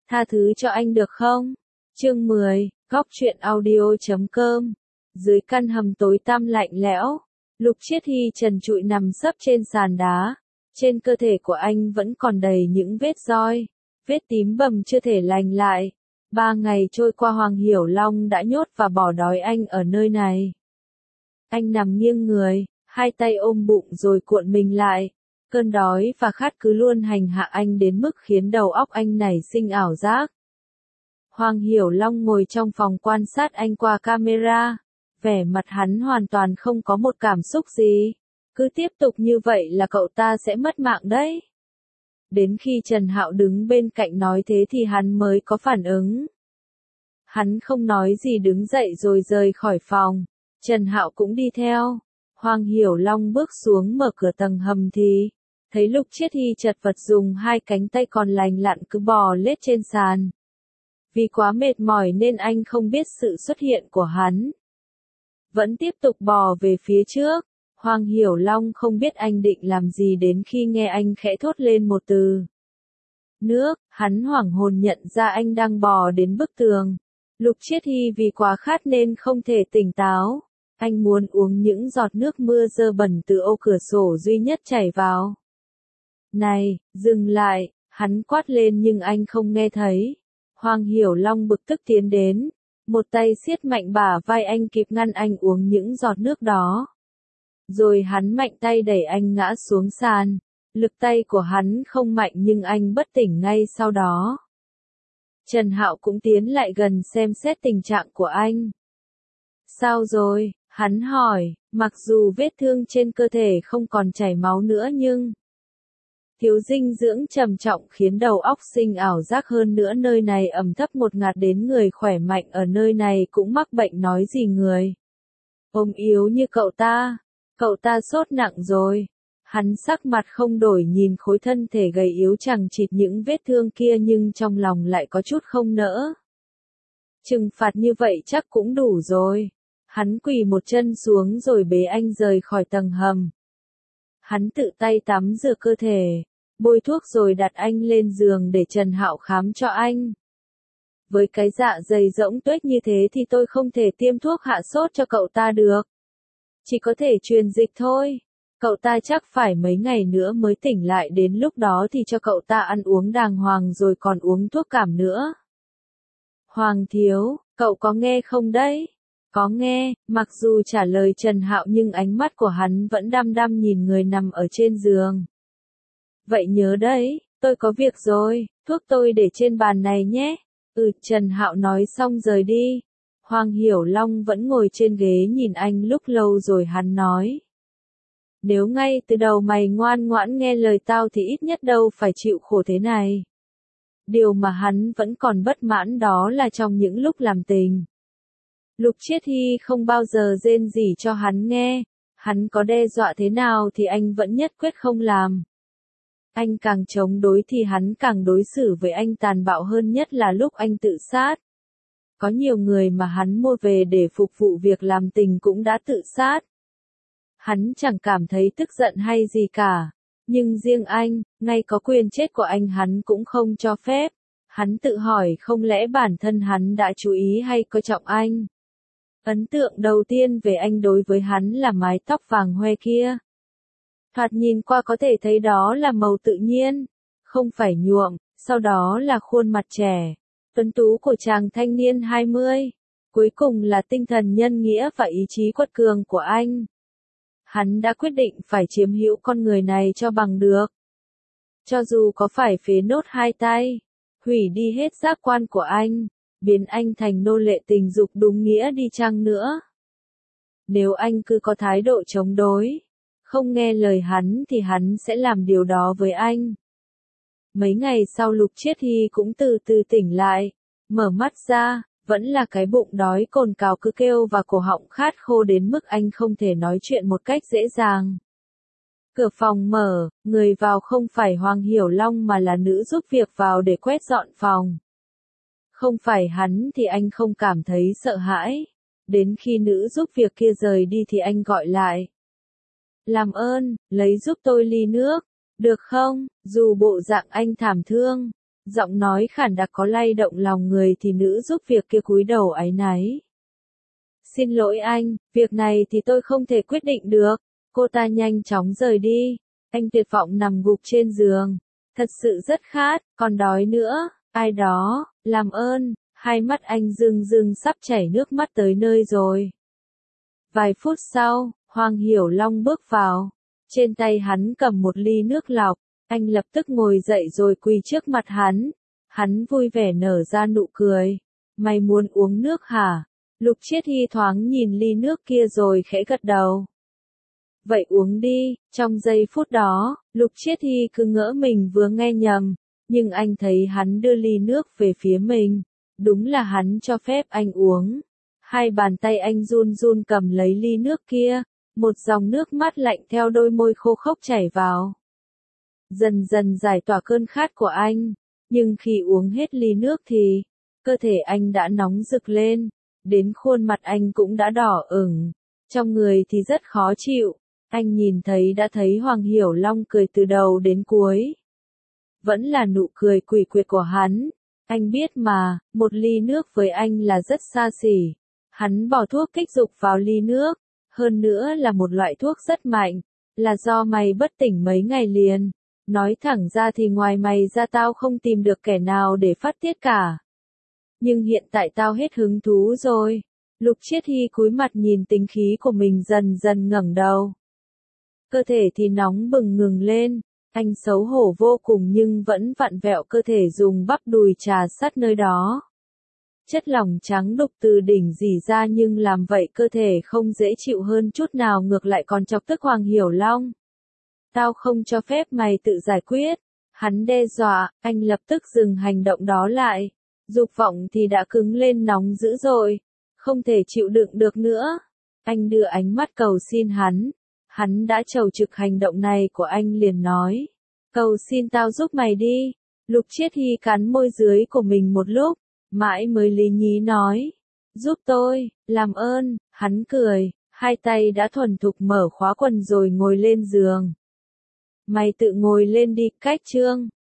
Tha thứ cho anh được không? Chương 10, Góc truyện audio.com. Dưới căn hầm tối tăm lạnh lẽo, Lục Chiết Hy trần trụi nằm sấp trên sàn đá. Trên cơ thể của anh vẫn còn đầy những vết roi, vết tím bầm chưa thể lành lại. 3 ngày trôi qua, Hoàng Hiểu Long đã nhốt và bỏ đói anh ở nơi này. Anh nằm nghiêng người, hai tay ôm bụng rồi cuộn mình lại. Cơn đói và khát cứ luôn hành hạ anh đến mức khiến đầu óc anh nảy sinh ảo giác. Hoàng Hiểu Long ngồi trong phòng quan sát anh qua camera. Vẻ mặt hắn hoàn toàn không có một cảm xúc gì. Cứ tiếp tục như vậy là cậu ta sẽ mất mạng đấy. Đến khi Trần Hạo đứng bên cạnh nói thế thì hắn mới có phản ứng. Hắn không nói gì đứng dậy rồi rời khỏi phòng. Trần Hạo cũng đi theo. Hoàng Hiểu Long bước xuống mở cửa tầng hầm thì thấy Lục Chiết Hy chật vật dùng hai cánh tay còn lành lặn cứ bò lết trên sàn. Vì quá mệt mỏi nên anh không biết sự xuất hiện của hắn. Vẫn tiếp tục bò về phía trước. Hoàng Hiểu Long không biết anh định làm gì đến khi nghe anh khẽ thốt lên một từ. Nước, hắn hoảng hồn nhận ra anh đang bò đến bức tường. Lục Chiết Hy vì quá khát nên không thể tỉnh táo. Anh muốn uống những giọt nước mưa dơ bẩn từ ô cửa sổ duy nhất chảy vào. Này, dừng lại, hắn quát lên nhưng anh không nghe thấy. Hoàng Hiểu Long bực tức tiến đến. Một tay siết mạnh bả vai anh kịp ngăn anh uống những giọt nước đó. Rồi hắn mạnh tay đẩy anh ngã xuống sàn. Lực tay của hắn không mạnh nhưng anh bất tỉnh ngay sau đó. Trần Hạo cũng tiến lại gần xem xét tình trạng của anh. Sao rồi? Hắn hỏi, mặc dù vết thương trên cơ thể không còn chảy máu nữa nhưng thiếu dinh dưỡng trầm trọng khiến đầu óc sinh ảo giác, hơn nữa nơi này ẩm thấp ngột ngạt đến người khỏe mạnh ở nơi này cũng mắc bệnh nói gì người ốm yếu như cậu ta sốt nặng rồi. Hắn sắc mặt không đổi nhìn khối thân thể gầy yếu chằng chịt những vết thương kia nhưng trong lòng lại có chút không nỡ. Trừng phạt như vậy chắc cũng đủ rồi. Hắn quỳ một chân xuống rồi bế anh rời khỏi tầng hầm. Hắn tự tay tắm rửa cơ thể, bôi thuốc rồi đặt anh lên giường để Trần Hạo khám cho anh. Với cái dạ dày rỗng tuếch như thế thì tôi không thể tiêm thuốc hạ sốt cho cậu ta được. Chỉ có thể truyền dịch thôi. Cậu ta chắc phải mấy ngày nữa mới tỉnh lại, đến lúc đó thì cho cậu ta ăn uống đàng hoàng rồi còn uống thuốc cảm nữa. Hoàng thiếu, cậu có nghe không đấy? Có nghe, mặc dù trả lời Trần Hạo nhưng ánh mắt của hắn vẫn đăm đăm nhìn người nằm ở trên giường. Vậy nhớ đấy, tôi có việc rồi, thuốc tôi để trên bàn này nhé. Trần Hạo nói xong rời đi. Hoàng Hiểu Long vẫn ngồi trên ghế nhìn anh lúc lâu rồi hắn nói. Nếu ngay từ đầu mày ngoan ngoãn nghe lời tao thì ít nhất đâu phải chịu khổ thế này. Điều mà hắn vẫn còn bất mãn đó là trong những lúc làm tình, Lục Chiết Hy không bao giờ rên rỉ cho hắn nghe. Hắn có đe dọa thế nào thì anh vẫn nhất quyết không làm. Anh càng chống đối thì hắn càng đối xử với anh tàn bạo hơn, nhất là lúc anh tự sát. Có nhiều người mà hắn mua về để phục vụ việc làm tình cũng đã tự sát. Hắn chẳng cảm thấy tức giận hay gì cả. Nhưng riêng anh, ngay có quyền chết của anh hắn cũng không cho phép. Hắn tự hỏi không lẽ bản thân hắn đã chú ý hay coi trọng anh. Ấn tượng đầu tiên về anh đối với hắn là mái tóc vàng hoe kia. Thoạt nhìn qua có thể thấy đó là màu tự nhiên, không phải nhuộm, sau đó là khuôn mặt trẻ, tuấn tú của chàng thanh niên 20. Cuối cùng là tinh thần nhân nghĩa và ý chí quật cường của anh. Hắn đã quyết định phải chiếm hữu con người này cho bằng được. Cho dù có phải phế nốt hai tay, hủy đi hết giác quan của anh, biến anh thành nô lệ tình dục đúng nghĩa đi chăng nữa. Nếu anh cứ có thái độ chống đối, không nghe lời hắn thì hắn sẽ làm điều đó với anh. Mấy ngày sau Lục Chiết Hy cũng từ từ tỉnh lại, mở mắt ra, vẫn là cái bụng đói cồn cào cứ kêu và cổ họng khát khô đến mức anh không thể nói chuyện một cách dễ dàng. Cửa phòng mở, người vào không phải Hoàng Hiểu Long mà là nữ giúp việc vào để quét dọn phòng. Không phải hắn thì anh không cảm thấy sợ hãi. Đến khi nữ giúp việc kia rời đi thì anh gọi lại. Làm ơn, lấy giúp tôi ly nước, được không? Dù bộ dạng anh thảm thương, Giọng nói khản đặc có lay động lòng người thì nữ giúp việc kia cúi đầu áy náy. Xin lỗi anh, việc này thì tôi không thể quyết định được. Cô ta nhanh chóng rời đi. Anh tuyệt vọng nằm gục trên giường. Thật sự rất khát, còn đói nữa. Ai đó, làm ơn. Hai mắt anh rưng rưng sắp chảy nước mắt tới nơi rồi. Vài phút sau, Hoàng Hiểu Long bước vào. Trên tay hắn cầm một ly nước lọc. Anh lập tức ngồi dậy rồi quỳ trước mặt hắn. Hắn vui vẻ nở ra nụ cười. Mày muốn uống nước hả? Lục Chiết Hy thoáng nhìn ly nước kia rồi khẽ gật đầu. Vậy uống đi. Trong giây phút đó, Lục Chiết Hy cứ ngỡ mình vừa nghe nhầm. Nhưng anh thấy hắn đưa ly nước về phía mình. Đúng là hắn cho phép anh uống. Hai bàn tay anh run run cầm lấy ly nước kia. Một dòng nước mắt lạnh theo đôi môi khô khốc chảy vào. Dần dần giải tỏa cơn khát của anh. Nhưng khi uống hết ly nước thì, cơ thể anh đã nóng rực lên. Đến khuôn mặt anh cũng đã đỏ ửng. Trong người thì rất khó chịu. Anh nhìn thấy đã thấy Hoàng Hiểu Long cười từ đầu đến cuối. Vẫn là nụ cười quỷ quyệt của hắn. Anh biết mà, một ly nước với anh là rất xa xỉ. Hắn bỏ thuốc kích dục vào ly nước. Hơn nữa là một loại thuốc rất mạnh. Là do mày bất tỉnh mấy ngày liền. Nói thẳng ra thì ngoài mày ra tao không tìm được kẻ nào để phát tiết cả. Nhưng hiện tại tao hết hứng thú rồi. Lục Chiết Hy cúi mặt nhìn tính khí của mình dần dần ngẩng đầu. Cơ thể thì nóng bừng ngừng lên. Anh xấu hổ vô cùng nhưng vẫn vặn vẹo cơ thể dùng bắp đùi trà sát nơi đó. Chất lỏng trắng đục từ đỉnh rỉ ra nhưng làm vậy cơ thể không dễ chịu hơn chút nào, ngược lại còn chọc tức Hoàng Hiểu Long. Tao không cho phép mày tự giải quyết. Hắn đe dọa, anh lập tức dừng hành động đó lại. Dục vọng thì đã cứng lên nóng dữ rồi. Không thể chịu đựng được nữa. Anh đưa ánh mắt cầu xin hắn. Hắn đã chầu trực hành động này của anh liền nói. Cầu xin tao giúp mày đi. Lục Chiết Hy cắn môi dưới của mình một lúc. Mãi mới lý nhí nói. Giúp tôi, làm ơn. Hắn cười. Hai tay đã thuần thục mở khóa quần rồi ngồi lên giường. Mày tự ngồi lên đi, cách chương.